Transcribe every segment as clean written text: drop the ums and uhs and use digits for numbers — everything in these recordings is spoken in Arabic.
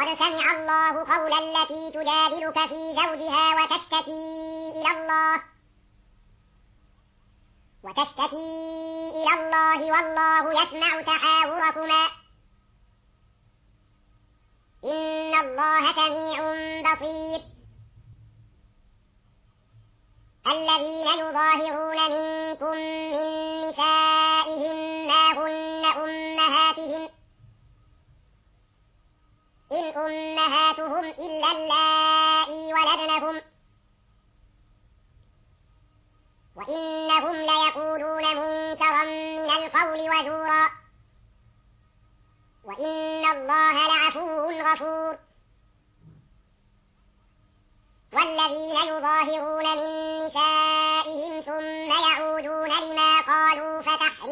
قد سمع الله قول التي تجادلك في زوجها وتشتكي إلى الله والله يسمع تحاوركما إن الله سميع بصير. الذين يظاهرون منكم من نسائهم ما هن أمهاتهم إن أمهاتهم إلا اللائي ولدنهم وإنهم ليقولون منكرا من القول وزورا وإن الله لعفو غفور. والذين يظاهرون من نسائهم ثم يعودون لما قالوا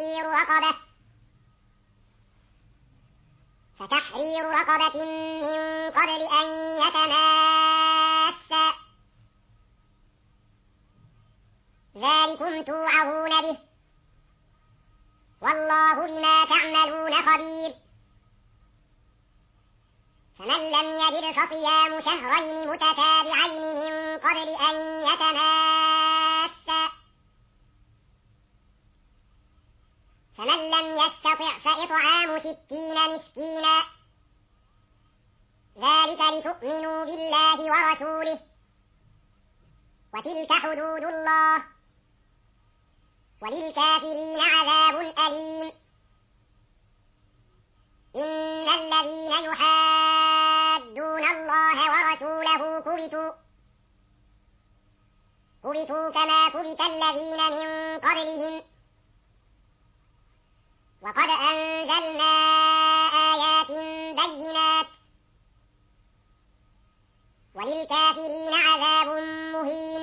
فتحرير رقبة من قبل أن يتماسا ذلكم توعظون به والله بما تعملون خبير. فمن لم يجد فصيام شهرين متتابعين من قبل أن يتماسا فمن لم يستطع فإطعام 60 مسكينا ذلك لتؤمنوا بالله ورسوله وتلك حدود الله وللكافرين عذاب أليم. إن الذين يحادون الله ورسوله كبتوا كما كبت الذين من قبلهم وقد أنزلنا آيات بينات وللكافرين عذاب مهين.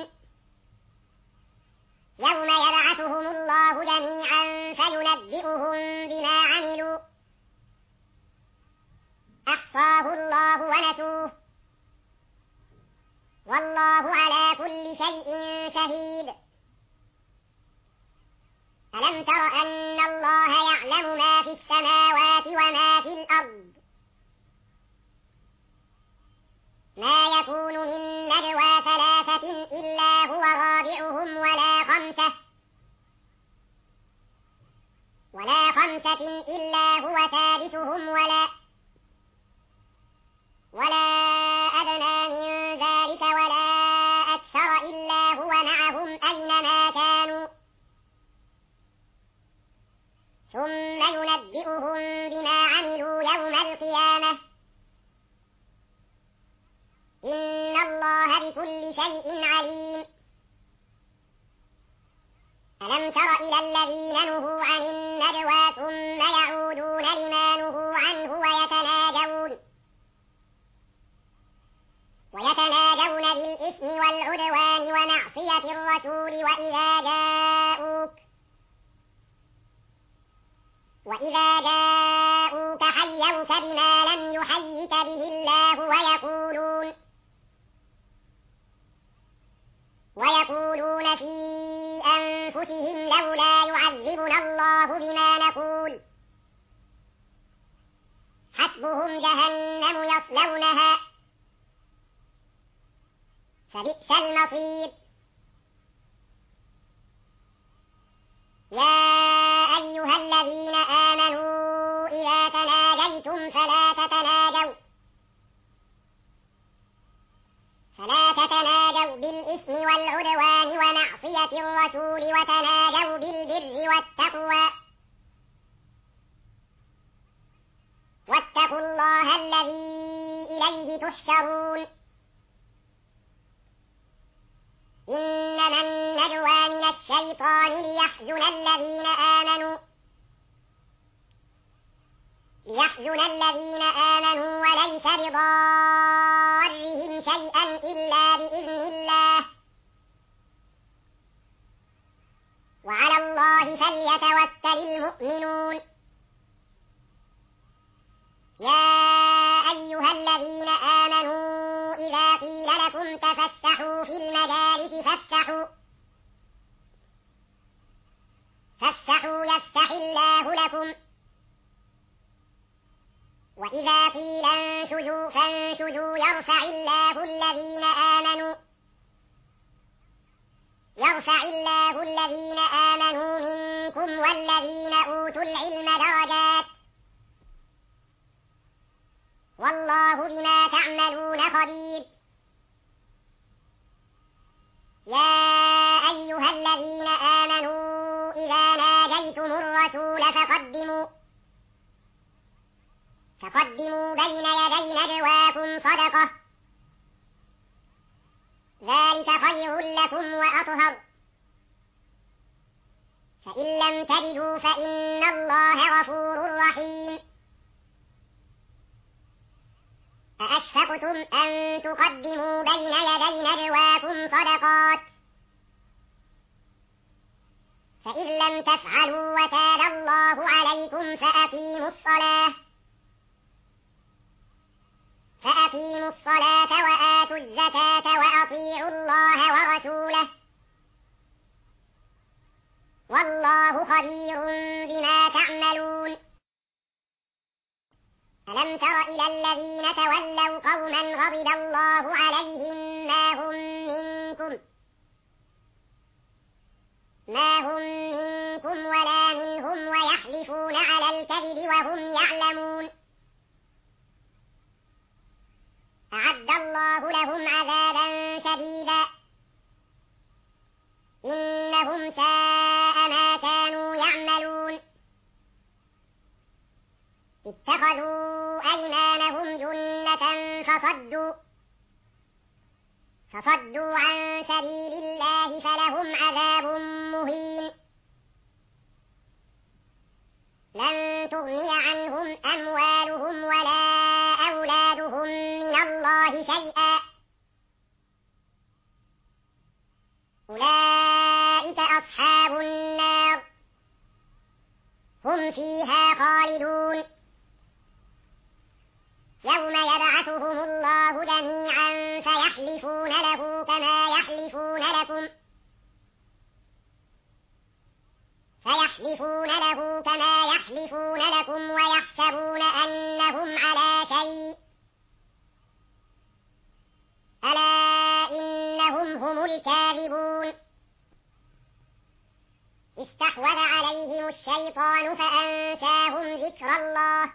يوم يبعثهم الله جميعا فينبئهم بما عملوا أحصاه الله ونسوه والله على كل شيء شهيد. ألم تر أن الله يعلم ما في السماوات وما في الأرض ما يكون من نجوى 3 إلا هو رابعهم ولا خمسة إلا هو ثالثهم ولا أدنى من ذلك ولا أكثر إلا هو معهم أينما كانوا ثم ينبئهم بما عملوا يوم القيامة إن الله بكل شيء عليم. ألم تر إلى الذين نهوا عن النجوى ثم يعودون لما نهوا عنه ويتناجون بالإثم والعدوان ومعصية الرسول وإذا جاءوك حيوك بما لم يحيك به الله ويقولون في أنفسهم لولا يعذبنا الله بما نقول حسبهم جهنم يصلونها فبئس المصير. يا أيها الذين آمنوا إذا تناجيتم فلا تتناجوا بالإثم والعدوان ومعصية الرسول وتناجوا بالبر والتقوى واتقوا الله الذي إليه تحشرون. إنما النجوى من الشيطان ليحزن الذين آمنوا وليس بضارهم شيئا إلا بإذن الله وعلى الله فليتوكل المؤمنون. يا أيها الذين آمنوا إذا قيل لكم تفسحوا في المجالس فافسحوا يفسح الله لكم وإذا قيل انشزوا فانشزوا يرفع الله الذين آمنوا منكم والذين أوتوا العلم درجات والله بما تعملون خبير. يا أيها الذين آمنوا إذا ناجيتم الرسول فقدموا بين يدي نجواكم صدقة ذلك خير لكم وأطهر. فإن لم تجدوا فإن الله غفور رحيم. أأشفقتم أن تقدموا بين يدي نجواكم صدقات فإن لم تفعلوا وتاب الله عليكم فأقيموا الصلاة وآتوا الزكاة وأطيعوا الله ورسوله والله خبير بما تعملون. ألم تر إلى الذين تولوا قوما غضب الله عليهم ما هم منكم ولا منهم ويحلفون على الكذب وهم يعلمون. أعد الله لهم عذابا شديدا إنهم ساء ما كانوا يعملون. اتخذوا أيمانهم جنة فصدوا عن سبيل الله فلهم عذاب مهين. لن تغني عنهم أموالهم ولا أولادهم من الله شيئا أولئك أصحاب النار هم فيها خالدون. يوم يبعثهم الله جميعا فيحلفون له كما يحلفون لكم ويحسبون أنهم على شيء ألا إنهم هم الكاذبون. استحوذ عليهم الشيطان فأنساهم ذكر الله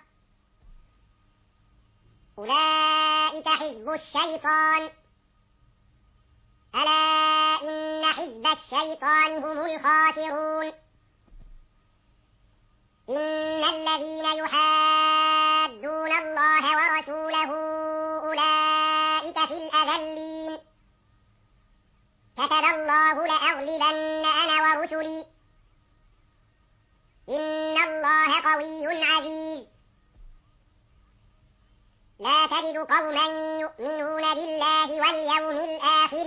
أولئك حزب الشيطان ألا إن حزب الشيطان هم الخاسرون. إن الذين يحادون الله ورسوله أولئك في الأذلين. كتب الله لأغلبن أنا ورسلي إن الله قوي عزيز. لا تجد قوما يؤمنون بالله واليوم الآخر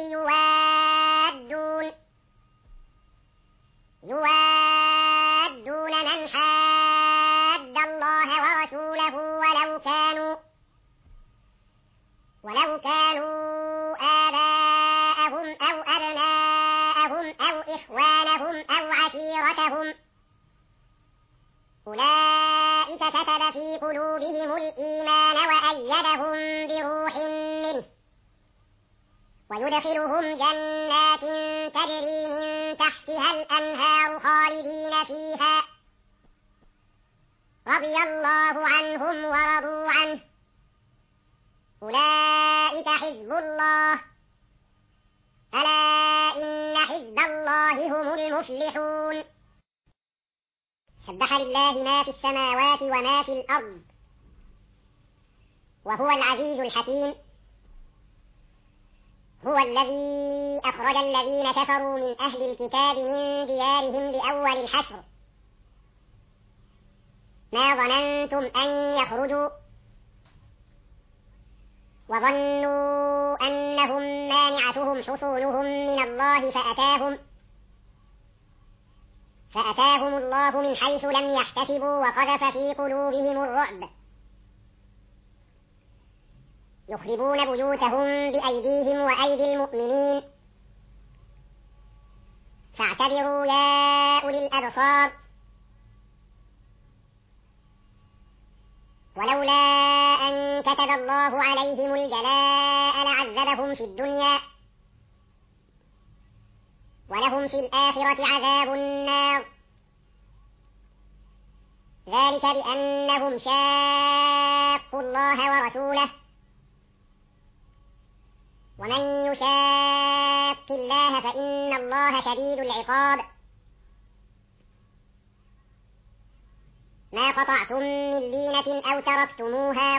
يوادون من حاد الله ورسوله ولو كانوا آباءهم أو أبناءهم أو إخوانهم أو عشيرتهم أولئك كتب في قلوبهم الإيمان وأيدهم بروح منه ويدخلهم جنات تجري من تحتها الأنهار خالدين فيها رضي الله عنهم ورضوا عنه أولئك حزب الله ألا إن حزب الله هم المفلحون. سبح لله ما في السماوات وما في الأرض وهو العزيز الحكيم. هو الذي أخرج الذين كفروا من أهل الكتاب من ديارهم لأول الحشر ما ظننتم أن يخرجوا وظنوا أنهم مانعتهم حصونهم من الله فأتاهم الله من حيث لم يحتسبوا وقذف في قلوبهم الرعب يخربون بيوتهم بأيديهم وأيدي المؤمنين فاعتبروا يا أولي الأبصار. ولولا أن كتب الله عليهم الجلاء لعذبهم في الدنيا ولهم في الآخرة عذاب النار ذلك بأنهم شاقوا الله ورسوله ومن يشاق الله فإن الله شديد العقاب ما قطعتم من لينة أو تركتموها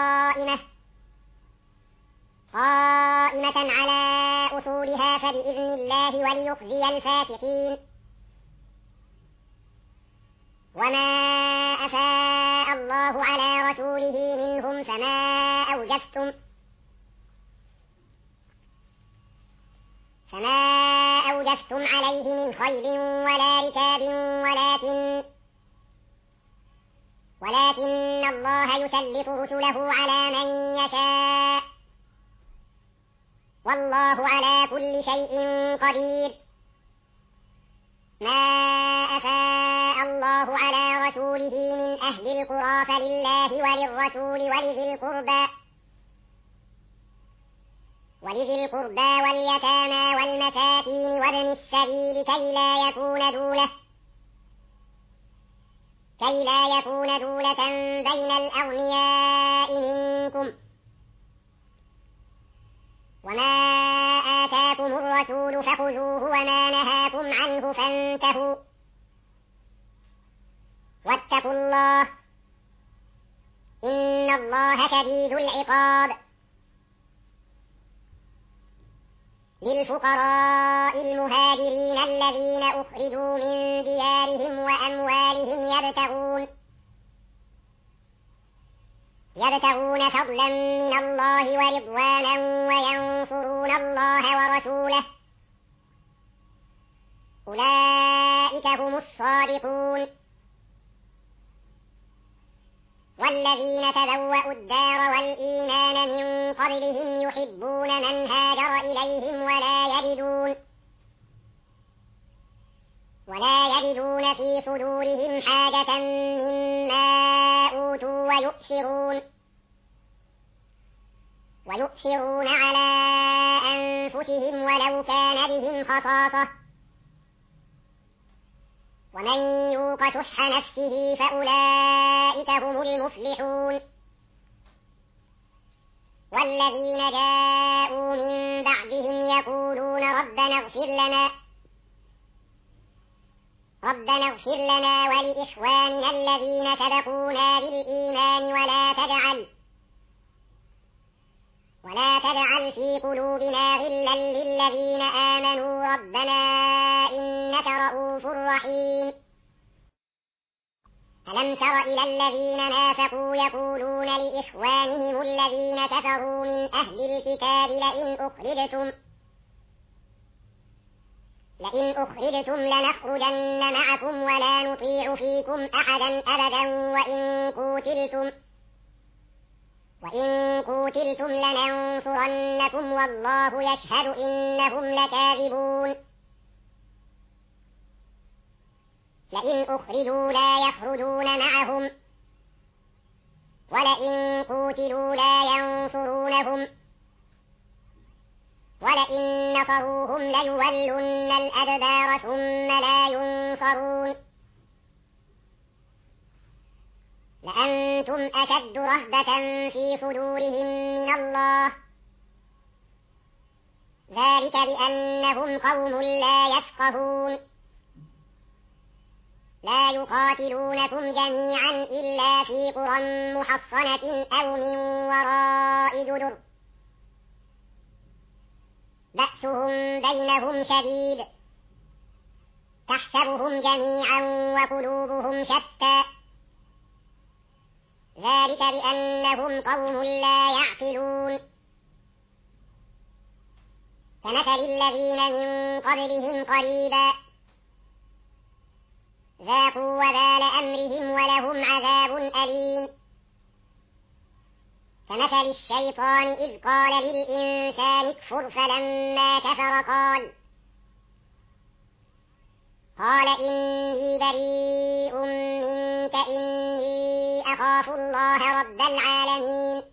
قائمة على أصولها فبإذن الله وليخزي الفاسقين وما أفاء الله على رسوله منهم فما أوجفتم عليه من خيل ولا ركاب ولكن الله يسلط رسله على من يشاء والله على كل شيء قدير ما أفاء الله على رسوله من أهل القرى فلله وللرسول ولذي القربى واليتامى والمساكين وابن السبيل كي لا يكون دولة بين الأغنياء منكم وما آتاكم الرسول فخذوه وما نهاكم عنه فانتهوا واتقوا الله إن الله شديد العقاب للفقراء المهاجرين الذين أخرجوا من ديارهم وأموالهم يبتغون فضلا من الله ورضوانا وينصرون الله ورسوله أولئك هم الصادقون والذين تبوأوا الدار والإيمان من قبلهم يحبون من هاجر إليهم ولا يجدون في صدورهم حاجة مما أوتوا ويؤثرون على أنفسهم ولو كان بهم خصاصة ومن يوق شح نفسه فأولئك هم المفلحون والذين جاءوا من بعدهم يقولون ربنا اغفر لنا ولإخواننا الذين سبقونا بالإيمان ولا تجعل في قلوبنا غلا للذين آمنوا ربنا إنك رؤوف رحيم ألم تر إلى الذين نافقوا يقولون لإخوانهم الذين كفروا من أهل الكتاب لئن أخرجتم لنخرجن معكم ولا نطيع فيكم أحدا أبدا وإن قوتلتم لننصرنكم والله يشهد إنهم لكاذبون لئن أخرجوا لا يخرجون معهم ولئن قوتلوا لا ينصرونهم ولئن نصروهم ليولن الأدبار ثم لا ينصرون لأنتم أشد رهبة في صدورهم من الله ذلك بأنهم قوم لا يفقهون لا يقاتلونكم جميعا إلا في قرى محصنة أو من وراء جدر بأسهم بينهم شديد تحسبهم جميعا وقلوبهم شتى ذلك بأنهم قوم لا يعقلون كمثل الذين من قبلهم قريبا ذاقوا وبال أمرهم ولهم عذاب أليم كمثل الشيطان إذ قال للإنسان اكفر فلما كفر قال إني بريء منك إني أخاف الله رب العالمين.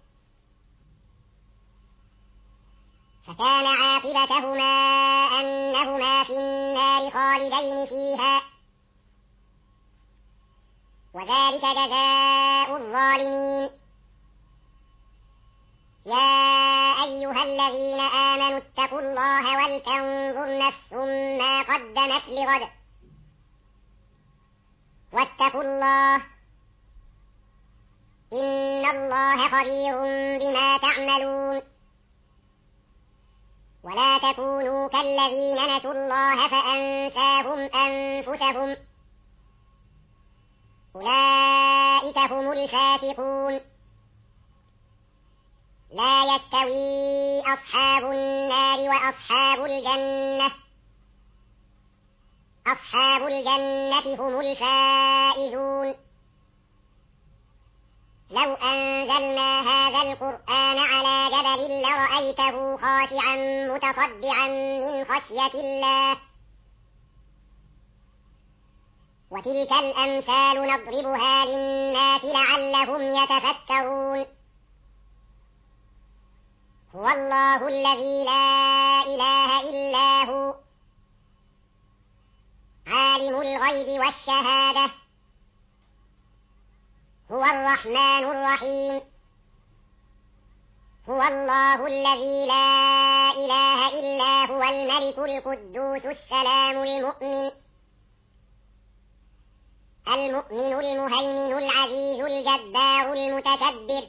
فكان عاقبتهما أنهما في النار خالدين فيها، وذلك جزاء الظالمين. يا أيها الذين آمنوا اتقوا الله ولتنظر نفس ما قدمت لغد واتقوا الله إن الله خبير بما تعملون. ولا تكونوا كالذين نسوا الله فأنساهم أنفسهم أولئك هم الفاسقون. لا يستوي أصحاب النار وأصحاب الجنة، أصحاب الجنة هم الفائزون. لو أنزلنا هذا القرآن على جبل لرأيته خاشعا متصدعا من خشية الله. وتلك الأمثال نضربها للناس لعلهم يتفكرون. هو الله الذي لا إله إلا هو عالم الغيب والشهادة، هو الرحمن الرحيم. هو الله الذي لا إله إلا هو الملك القدوس السلام المؤمن المهيمن العزيز الجبار المتكبر.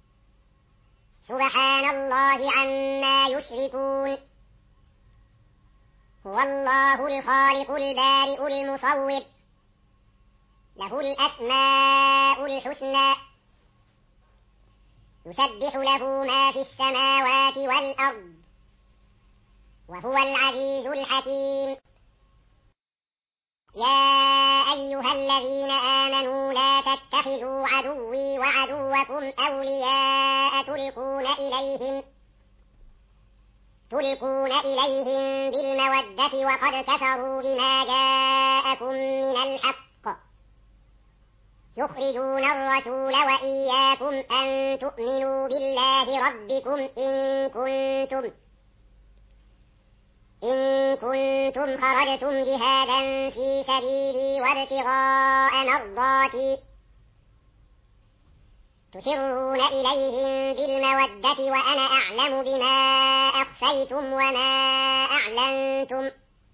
سبحان الله عما يشركون. هو الله الخالق البارئ المصور، له الأسماء الحسنى، يسبح له ما في السماوات والأرض، وهو العزيز الحكيم. يا أيها الذين آمنوا لا تتخذوا عدوي وعدوكم أولياء تلقون إليهم بالمودة وقد كفروا بما جاءكم من الحق، يخرجون الرسول وإياكم أن تؤمنوا بالله ربكم إن كنتم خرجتم جهادا في سبيلي وابتغاء مرضاتي تسرون إليهم بالمودة وأنا أعلم بما أخفيتم وما أعلنتم،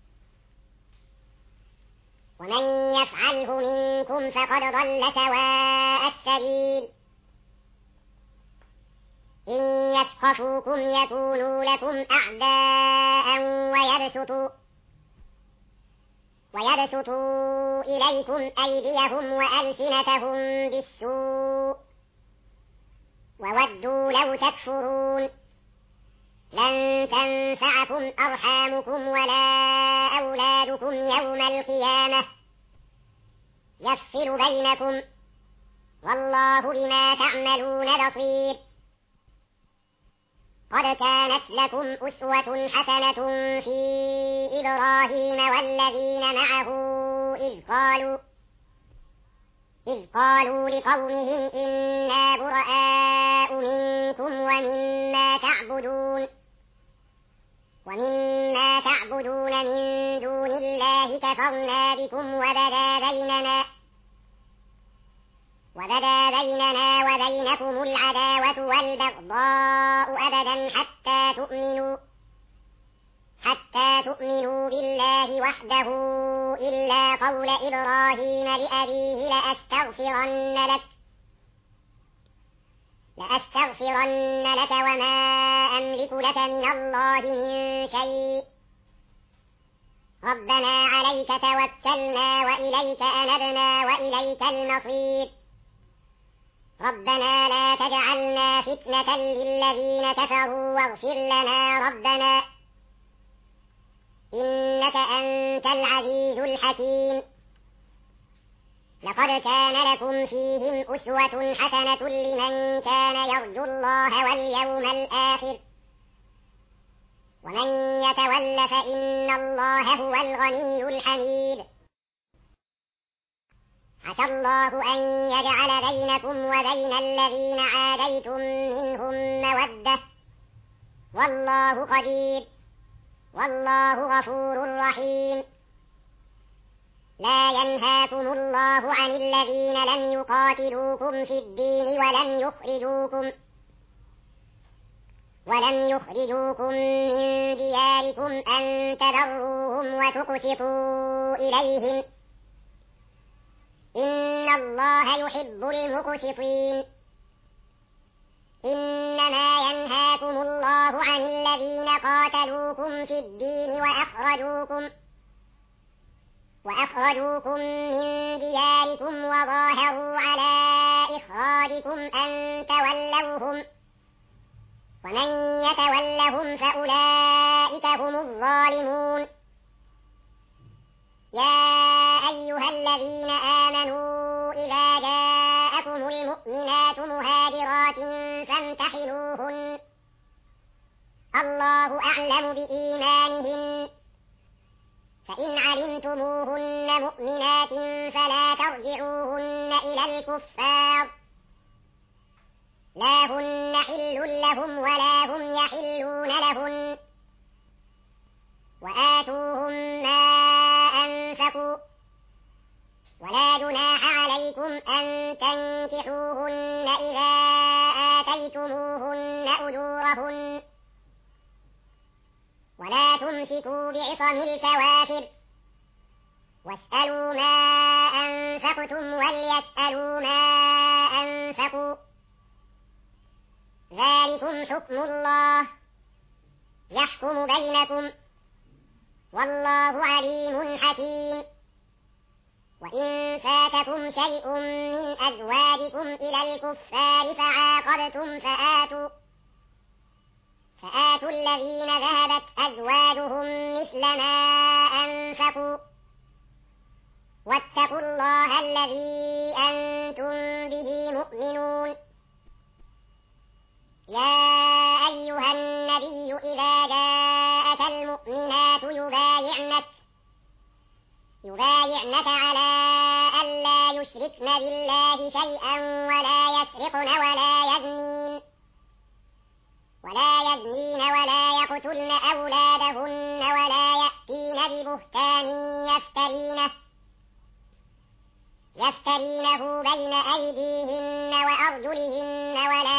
ومن يفعله منكم فقد ضل سواء السبيل. إن يثقفوكم يكونوا لكم أعداء ويبسطوا إليكم أيديهم وألسنتهم بالسوء وودوا لو تكفرون. لن تنفعكم أرحامكم ولا أولادكم يوم القيامة، يفصل بينكم والله بما تعملون بصير. قد كانت لكم أسوة حسنة في إبراهيم والذين معه إذ قالوا لقومهم إنا براء منكم ومما تعبدون من دون الله كفرنا بكم وبدا بيننا وبينكم العداوة والبغضاء أبدا حتى تؤمنوا بالله وحده إلا قول إبراهيم لأبيه لأستغفرن لك وما أملك لك من الله من شيء، ربنا عليك توكلنا وإليك أنبنا وإليك المصير، ربنا لا تجعلنا فتنة للذين كفروا واغفر لنا ربنا إنك أنت العزيز الحكيم. لقد كان لكم فيهم أسوة حسنة لمن كان يرجو الله واليوم الآخر، ومن يتول فإن الله هو الغني الحميد. عسى الله أن يجعل بينكم وبين الذين عاديتم منهم مودة والله قدير والله غفور رحيم. لا ينهاكم الله عن الذين لم يقاتلوكم في الدين ولم يخرجوكم من دياركم أن تبروهم وتقسطوا إليهم إن الله يحب المقسطين. إنما ينهاكم الله عن الذين قاتلوكم في الدين وأخرجوكم من دياركم وظاهروا على إخراجكم أن تولوهم ومن يتولهم فأولئك هم الظالمون. يا أيها الذين آمنوا إذا جاءكم المؤمنات مهاجرات فامتحنوهن الله أعلم بإيمانهن فإن علمتموهن مؤمنات فلا ترجعوهن إلى الكفار لا هن حل لهم ولا هم يحلون لهن وآتوهم ما أنفقوا ولا جناح عليكم أن تنكحوهن إذا آتيتموهن أجورهن ولا تمسكوا بعصم الكوافر واسألوا ما أنفقتم وليسألوا ما أنفقوا ذلكم حكم الله يحكم بينكم والله عليم حكيم. وإن فاتكم شيء من أزواجكم إلى الكفار فعاقبتم فآتوا الذين ذهبت أزواجهم مثل ما أنفقوا واتقوا الله الذي أنتم به مؤمنون. يا أيها النبي إذا جاءك المؤمنات يبايعنك على ألا يشركن بالله شيئا ولا يسرقن ولا يزنين ولا يقتلن أولادهن ولا يأتين ببهتان يفترينه بين أيديهن وأرجلهن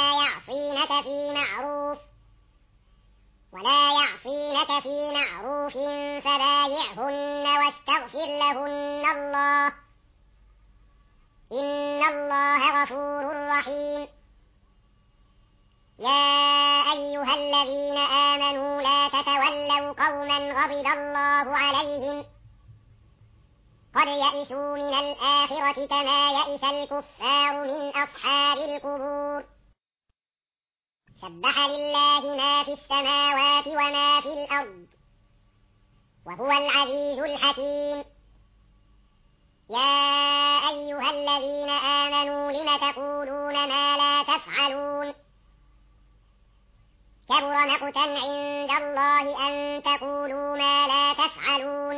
ولا يعصينك في معروف فبايعهن واستغفر لهن الله إن الله غفور رحيم. يا أيها الذين آمنوا لا تتولوا قوما غضب الله عليهم قد يئسوا من الآخرة كما يئس الكفار من أصحاب القبور. سبح لله ما في السماوات وما في الأرض وهو العزيز الحكيم. يا أيها الذين آمنوا لم تقولون ما لا تفعلون كبر مقتا عند الله أن تقولوا ما لا تفعلون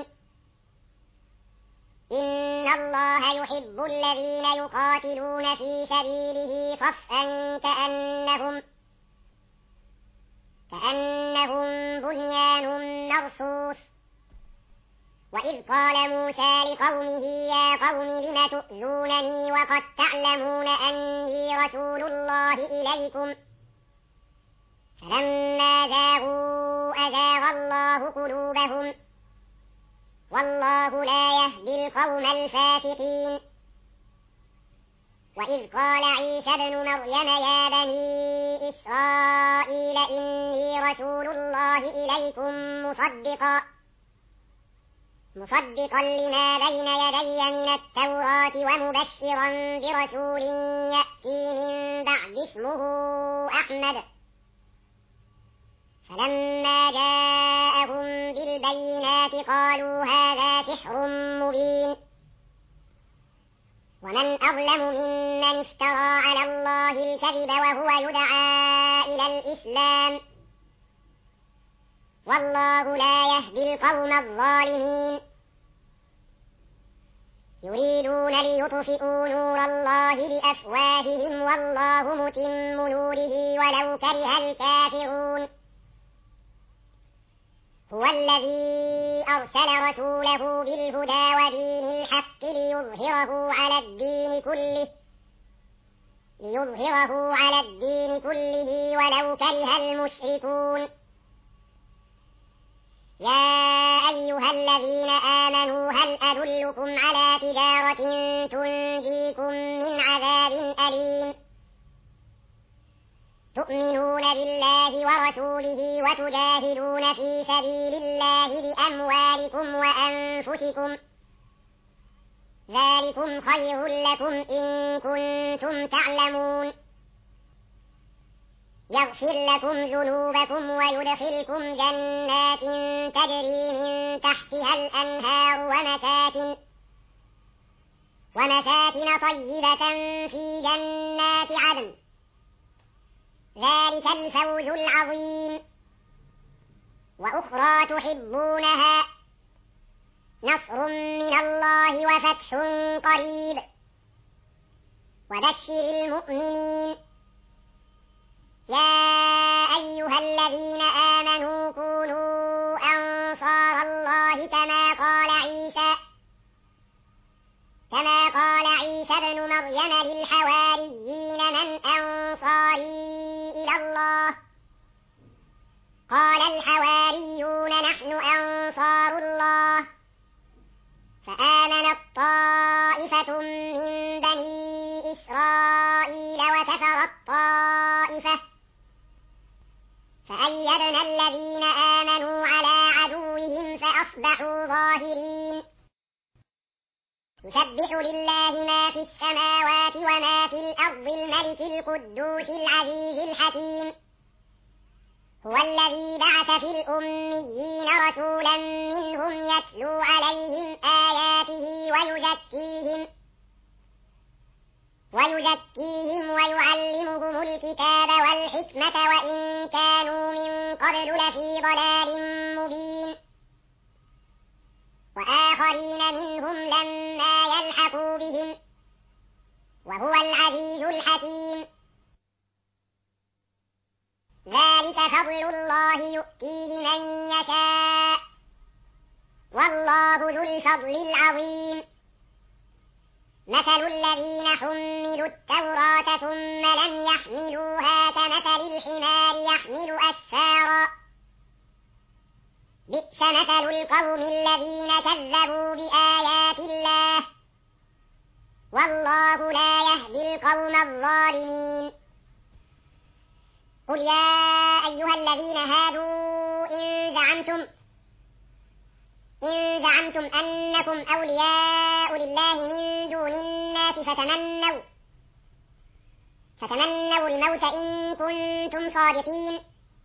إن الله يحب الذين يقاتلون في سبيله صفا كأنهم بنيان مرصوص. وإذ قال موسى لقومه يا قوم لم تؤذونني وقد تعلمون أني رسول الله إليكم فلما زاغوا أزاغ الله قلوبهم والله لا يهدي القوم الفاسقين. وإذ قال عيسى ابن مريم يا بني إسرائيل إني رسول الله إليكم مصدقا لما بين يدي من التوراة ومبشرا برسول يأتي من بعد اسمه أحمد. فلما جاءهم بالبينات قالوا هذا سحر مبين ومن أظلم ممن افترى على الله الكذب وهو يدعى إلى الإسلام والله لا يهدي القوم الظالمين. يريدون ليطفئوا نور الله بأفواههم والله متم نوره ولو كره الكافرون هو الذي أرسل رسوله بالهدى ودين الحق ليظهره على الدين كله ولو كره المشركون يا أيها الذين آمنوا هل أدلكم على تجارة تنجيكم من عذاب أليم تؤمنون بالله ورسوله وتجاهدون في سبيل الله بأموالكم وأنفسكم ذلكم خير لكم إن كنتم تعلمون يغفر لكم ذنوبكم ويدخلكم جنات تجري من تحتها الأنهار ومساكن طيبة في جنات عدن ذلك الفوز العظيم وأخرى تحبونها نصر من الله وفتح قريب وبشر المؤمنين يا أيها الذين آمنوا كونوا أنصار الله كما قال عيسى ابن مريم للحواريين من أنصاري إلى الله قال الحواريون نحن أنصار الله فآمنت طائفة من بني إسرائيل وكفرت طائفة فأيدنا الذين آمنوا على عدوهم فأصبحوا ظاهرين يسبح لله ما في السماوات وما في الأرض الملك القدوس العزيز الحكيم هو الذي بعث في الأميين رسولا منهم يتلو عليهم آياته ويزكيهم ويعلمهم الكتاب والحكمة وإن كانوا من قبل لفي ضلال مبين وآخرين منهم لما يلحقوا بهم وهو العزيز الحكيم ذلك فضل الله يؤتيه من يشاء والله ذو الفضل العظيم مثل الذين حملوا التوراة ثم لم يحملوها كمثل الحمار يحمل أسفارا بئس مثل القوم الذين كذبوا بآيات الله والله لا يهدي القوم الظالمين قل يا أيها الذين هادوا إن زعمتم أنكم أولياء لله من دون الناس فتمنوا الموت إن كنتم صادقين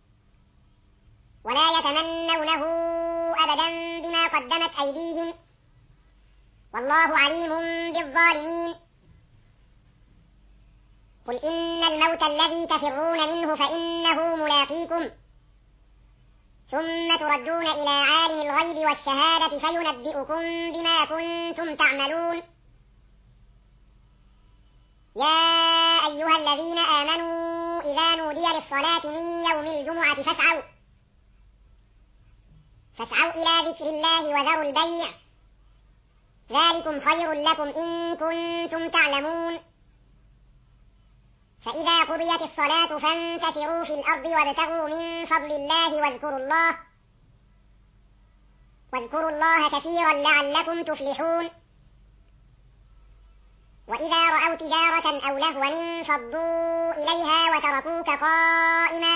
ولا يتمنونه أبدا بما قدمت أيديهم والله عليم بالظالمين قل إن الموت الذي تفرون منه فإنه ملاقيكم ثم تردون إلى عالم الغيب والشهادة فينبئكم بما كنتم تعملون يا أيها الذين آمنوا إذا نودي للصلاة من يوم الجمعة فاسعوا إلى ذكر الله وذروا البيع ذلكم خير لكم إن كنتم تعلمون فإذا قضيت الصلاة فانتشروا في الأرض وابتغوا من فضل الله واذكروا الله كثيرا لعلكم تفلحون وإذا رأوا تجارة أو لهوا انفضوا إليها وتركوك قائما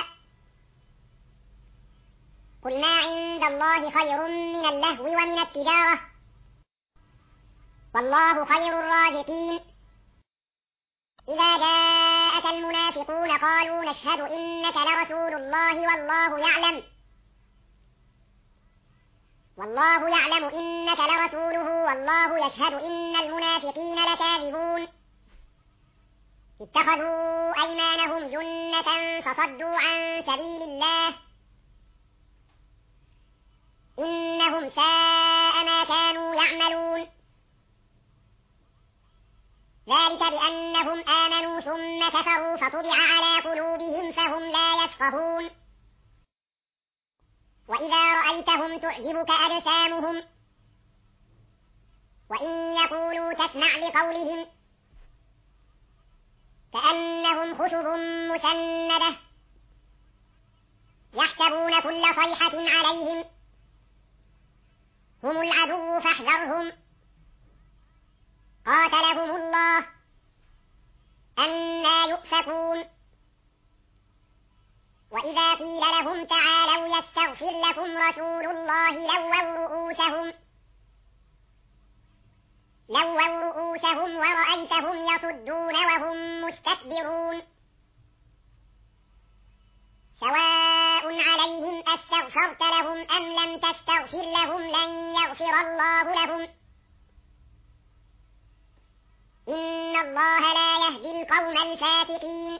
قل ما عند الله خير من اللهو ومن التجارة والله خير الرازقين إذا جاءك المنافقون قالوا نشهد إنك لرسول الله والله يعلم إنك لرسوله والله يشهد إن المنافقين لكاذبون اتخذوا أيمانهم جنة فصدوا عن سبيل الله إنهم ساء ما كانوا يعملون ذلك بأنهم آمنوا ثم كفروا فطبع على قلوبهم فهم لا يفقهون وإذا رأيتهم تعجبك أجسامهم وإن يقولوا تسمع لقولهم كأنهم خشب مسندة يحسبون كل صيحة عليهم هم العدو فاحذرهم قاتلهم الله أنى يؤفكون وإذا قيل لهم تعالوا يستغفر لكم رسول الله لووا رؤوسهم ورأيتهم يصدون وهم مستكبرون سواء عليهم أستغفرت لهم أم لم تستغفر لهم لن يغفر الله لهم إن الله لا يهدي القوم الفاسقين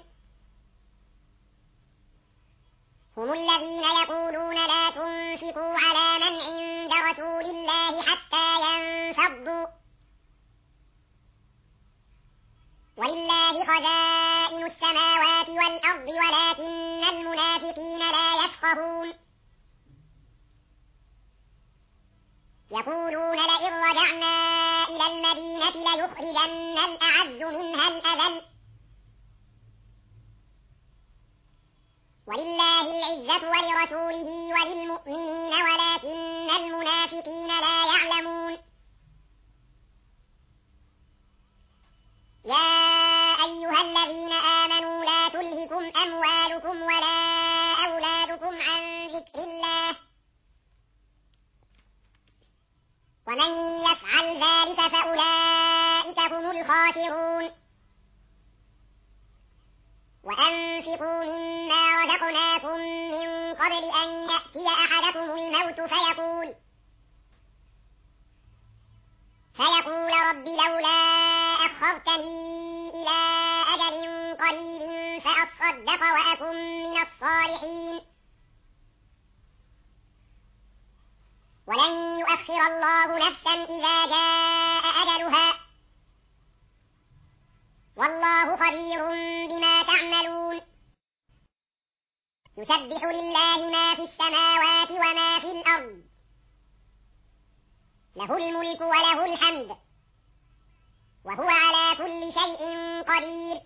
هم الذين يقولون لا تنفقوا على من عند رسول الله حتى ينفضوا ولله خزائن السماوات والأرض ولكن المنافقين لا يفقهون يقولون لئن رجعنا إلى المدينة ليخرجن الأعز منها الأذل ولله العزة ولرسوله وللمؤمنين ولكن المنافقين لا يعلمون يا أيها الذين آمنوا لا تلهكم أموالكم ولا أولادكم عن ذكر الله ومن يفعل ذلك فأولئك هم الخاسرون وأنفقوا مما رزقناكم من قبل أن يأتي أحدكم الموت فيقول رب لولا أخرتني إلى أجل قريب فأصدق وأكن من الصالحين ولن يؤخر الله نفسا إذا جاء أجلها والله خبير بما تعملون يسبح لله ما في السماوات وما في الأرض له الملك وله الحمد وهو على كل شيء قدير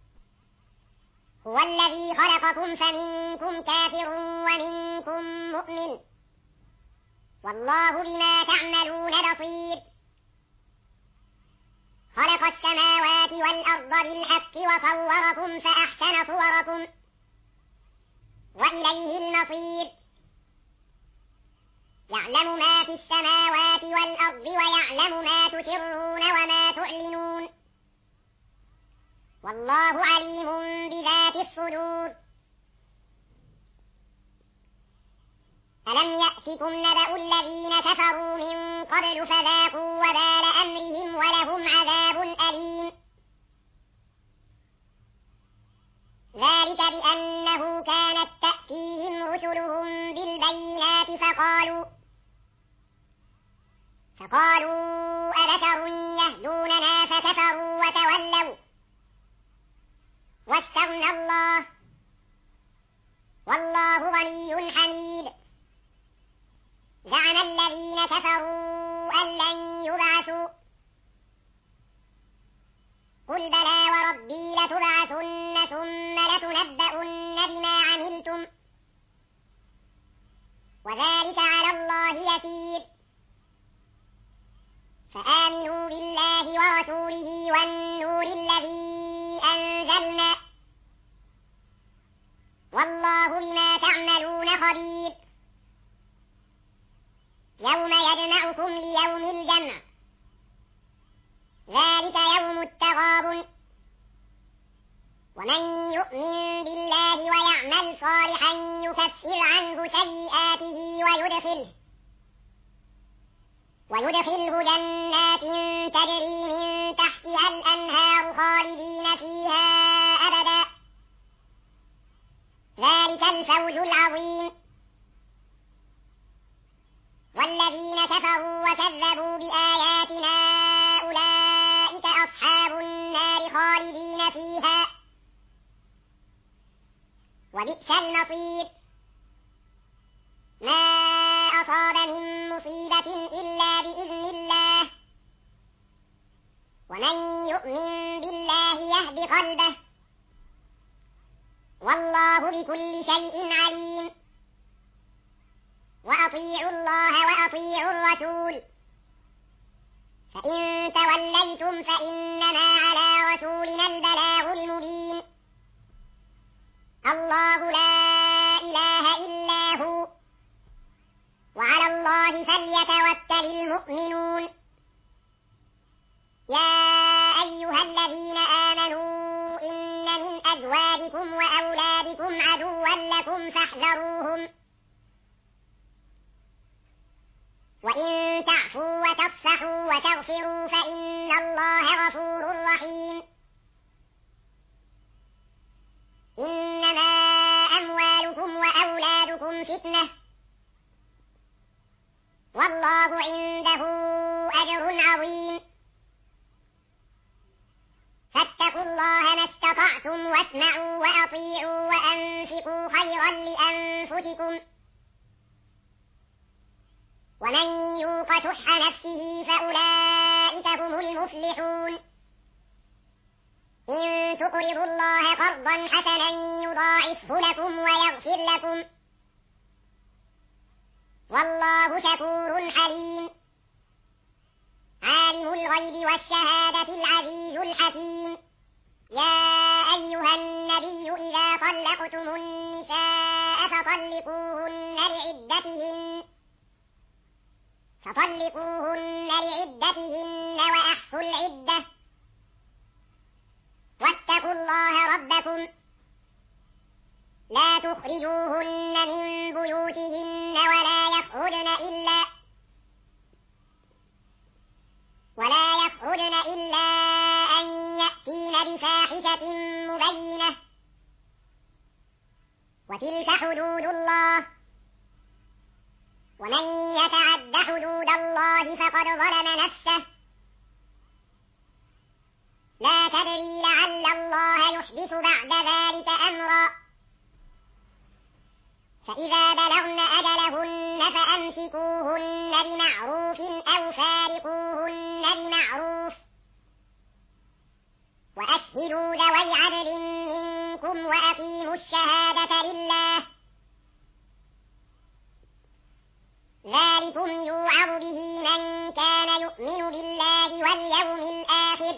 هو الذي خلقكم فمنكم كافر ومنكم مؤمن والله بما تعملون بصير خلق السماوات والأرض بالحق وصوركم فأحسن صوركم وإليه المصير يعلم ما في السماوات والأرض ويعلم ما تسرون وما تعلنون والله عليم بذات الصدور ألم يأتكم نبأ الذين كفروا من قبل فذاقوا وبال أمرهم ولهم عذاب أليم ذلك بأنه كانت تأتيهم رسلهم بالبينات فقالوا أبشر يهدوننا فكفروا وتولوا واستغنى الله والله غني حميد زعم الذين كفروا أن لن يبعثوا قل بلى وربي لتبعثن ثم لتنبؤن بما عملتم وذلك على الله يسير فآمنوا بالله ورسوله والنور الذي أنزلنا والله بما تعملون خبير يوم يجمعكم ليوم الجمع ذلك يوم التغابن ومن يؤمن بالله ويعمل صالحا يكفر عنه سيئاته ويدخله جنات تجري من تحتها الأنهار خالدين فيها أبدا ذلك الفوز العظيم والذين كفروا وكذبوا بآياتنا أولئك أصحاب النار خالدين فيها وبئس المصير ما أصاب من مصيبة إلا بإذن الله ومن يؤمن بالله يهد قلبه والله بكل شيء عليم وأطيعوا الله وأطيعوا الرسول فإن توليتم فإنما على رسولنا البلاغ المبين الله لا إله إلا هو وعلى الله فليتوكل المؤمنون يا أيها الذين آمنوا إن من أزواجكم وأولادكم عدوا لكم فاحذروهم وإن تعفوا وتصفحوا وتغفروا فإن الله غفور رحيم إنما أموالكم وأولادكم فتنة والله عنده أجر عظيم فاتقوا الله ما استطعتم واسمعوا وأطيعوا وأنفقوا خيرا لأنفسكم ومن يوق شح نفسه فأولئك هم المفلحون إن تقرضوا الله قرضا حسنا يضاعفه لكم ويغفر لكم والله شكور حليم عالم الغيب والشهادة العزيز الحكيم يا أيها النبي إذا طلقتم النساء فطلقوهن لعدتهن وأحصوا العدة واتقوا الله ربكم لا تخرجوهن من بيوتهن ولا يخرجن إلا أن يأتين بفاحشة مبينة وتلك حدود الله ومن يتعد حدود الله فقد ظلم نفسه لا تدري لعل الله يحدث بعد ذلك أمرا فإذا بلغن أجلهن فأمسكوهن بمعروف أو فارقوهن بمعروف وأشهدوا ذوي عدل منكم وأقيموا الشهادة لله ذلكم يوعظ به من كان يؤمن بالله واليوم الآخر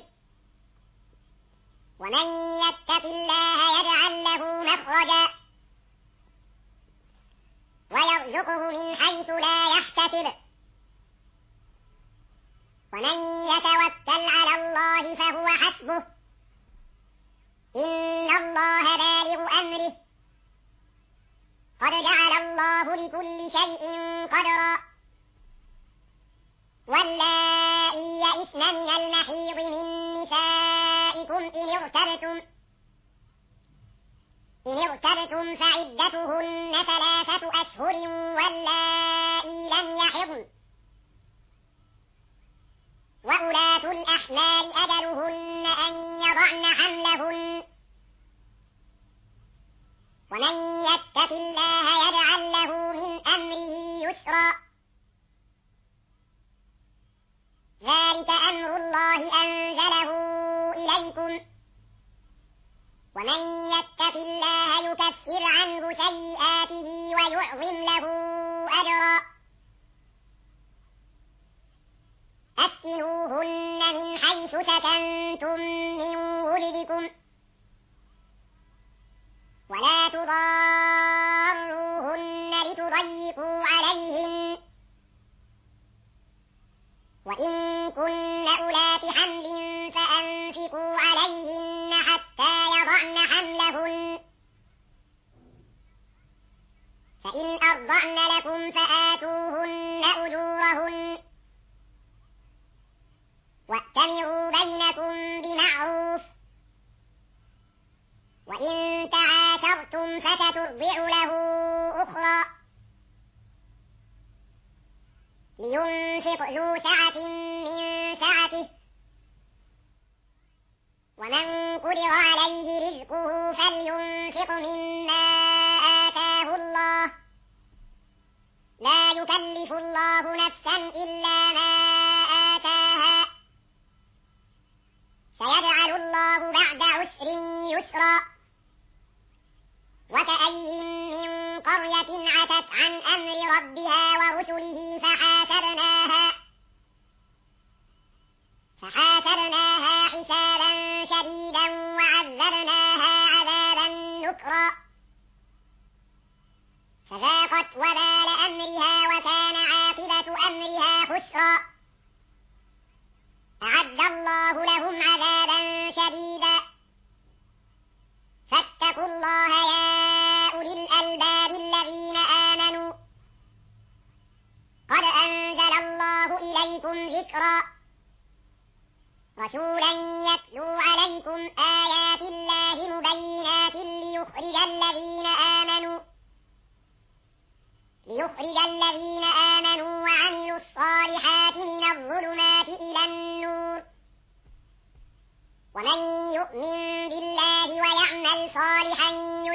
ومن يتق الله يجعل له مخرجا ويرزقه من حيث لا يحتسب ومن يتوكل على الله فهو حسبه إن الله بالغ أمره قد جعل الله لكل شيء قدرا واللائي يئسن من المحيض من نسائكم إن ارتبتم فعدتهن 3 أشهر واللائي لم يحضن وأولاة الأحمال أجلهن أن يضعن حملهن ومن يتق الله يجعل له من أمره يسرا ذلك أمر الله أنزله إليكم ومن يتق الله يكفر عنه سيئاته ويعظم له أجرا أسكنوهن من حيث سكنتم من وجدكم ولا تضاروهن لتضيقوا عليهن وإن كن أولات حمل فأنفقوا عليهن حتى يضعن حملهن فإن أرضعن لكم فآتوهن أجورهن وأتمروا بينكم بمعروف وإن تعاثرتم فتترضع له أخرى لينفق ذو سعة من سعته ومن قدر عليه رزقه فلينفق مما آتاه الله لا يكلف الله نفسا إلا ما آتاها سيجعل الله بعد عسر يسرا وكأي من قرية عتت عن أمر ربها ورسله فحاسبناها حسابا شديدا وعذبناها عذابا نكرا فذاقت وبال أمرها وكان عاقبة أمرها خسرا أعد الله لهم عذابا شديدا فاتقوا الله يا أولي الألباب الذين آمنوا قد أنزل الله إليكم ذكرا رسولا يتلو عليكم آيات الله مبينات ليخرج الذين آمنوا وعملوا الصالحات من الظلمات إلى النور ومن يؤمن بالله ويعمل صالحا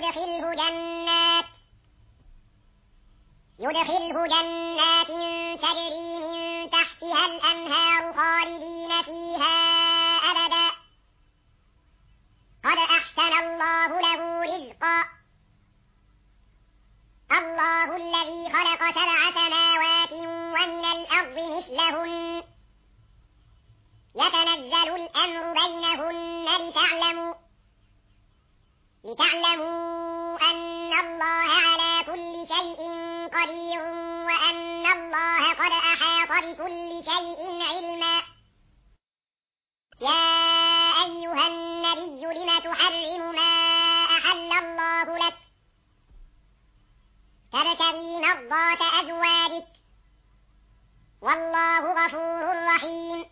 يدخله جنات تجري من تحتها الأنهار خالدين فيها أبدا قد أحسن الله له رزقا الله الذي خلق 7 سماوات ومن الأرض مثلهن يتنزل الأمر بينهن لتعلموا أن الله على كل شيء قدير وأن الله قد أحاط بكل شيء علما يا أيها النبي لم تحرم ما أحل الله لك تبتغي مرضات أزواجك والله غفور رحيم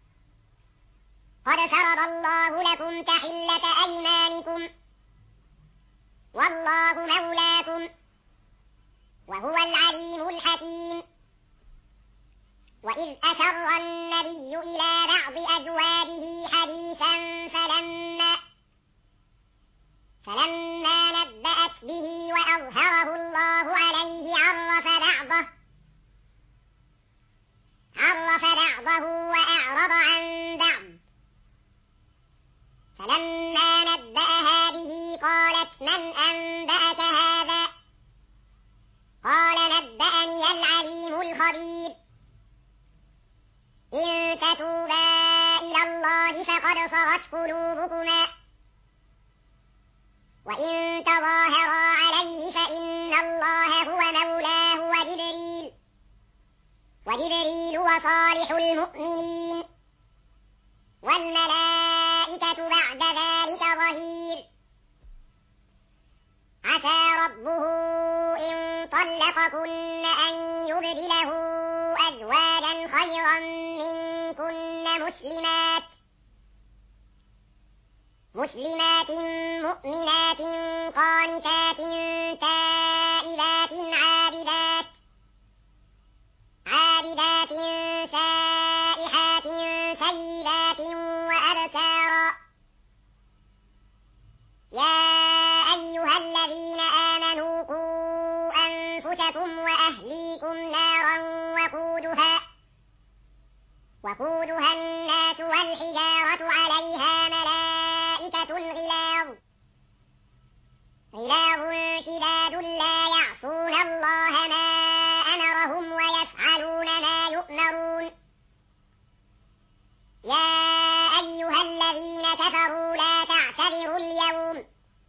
قد فرض الله لكم تحلة أيمانكم والله مولاكم وهو العليم الحكيم وإذ أسر النبي إلى بعض أزواجه حديثا فلما نبأت به وأظهره الله عليه عرف بعضه وأعرض عن بعض فلما نبأها به قالت من أنبأك هذا قال نبأني العليم الخبير إن تتوبا إلى الله فقد صغت قلوبكما وإن تظاهرا عليه فإن الله هو مولاه وجبريل وصالح المؤمنين والملائكة بعد ذلك ظهير عسى ربه إن طلقكن أن يبدله أزواجا خيرا منكن مسلمات مؤمنات قانتات تائبات عابدات سائحات ثيبات وأبكارا يا أيها الذين آمنوا قوا أنفسكم وأهليكم نارا وقودها الناس والحجارة عليها ملائكة غلاظ شداد لا يعصون الله ما أمرهم ويفعلون ما يؤمرون يا أيها الذين كفروا لا تعتذروا اليوم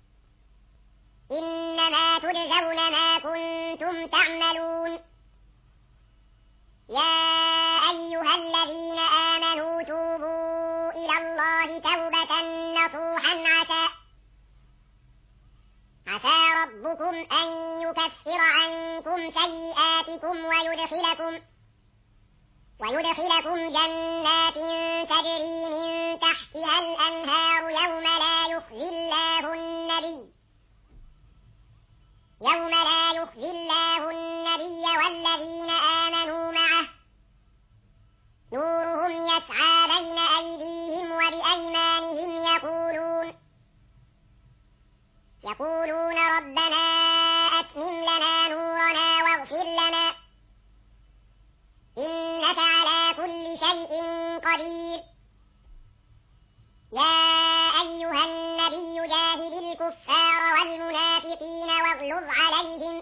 إنما تجزون ما كنتم تعملون يا أيها الذين آمنوا توبوا إلى الله توبة نصوحا عسى ربكم أن يكفر عنكم سيئاتكم ويدخلكم جنات تجري من تحتها الأنهار يوم لا يخزي الله النبي والذين آمنوا معه نورهم يسعى بين أيديهم وبأيمانهم يقولون يقولون ربنا أتمم لنا نورنا واغفر لنا إنك على كل شيء قدير. يا أيها النبي جاهد الكفار والمنافقين واغلظ عليهم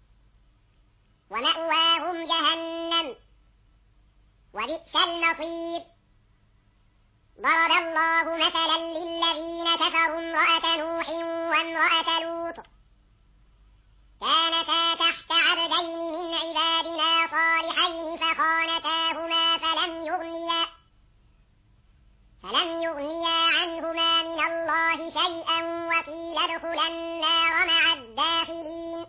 ومأواهم جهنم وبئس المصير. ضرب الله مثلا للذين كفروا امرأة نوح وامرأة لوط كانتا تحت عبدين من عبادنا صالحين فخانتاهما فلم يغنيا عنهما من الله شيئا وقيل ادخلا النار مع الداخلين.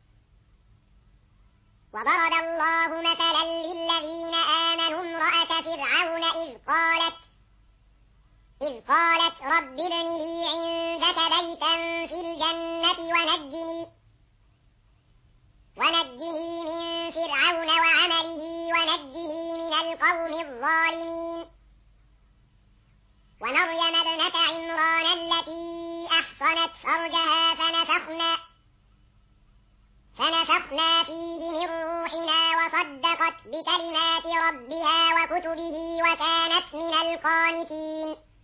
وضرب الله مثلا للذين آمنوا امرأة فرعون إذ قالت رب ابن لي عندك بيتا في الجنة ونجني من فرعون وعمله ونجني من القوم الظالمين. ومريم ابنة عمران التي أحصنت فرجها فنفخنا فيه من روحنا وصدقت بكلمات ربها وكتبه وكانت من القانتين.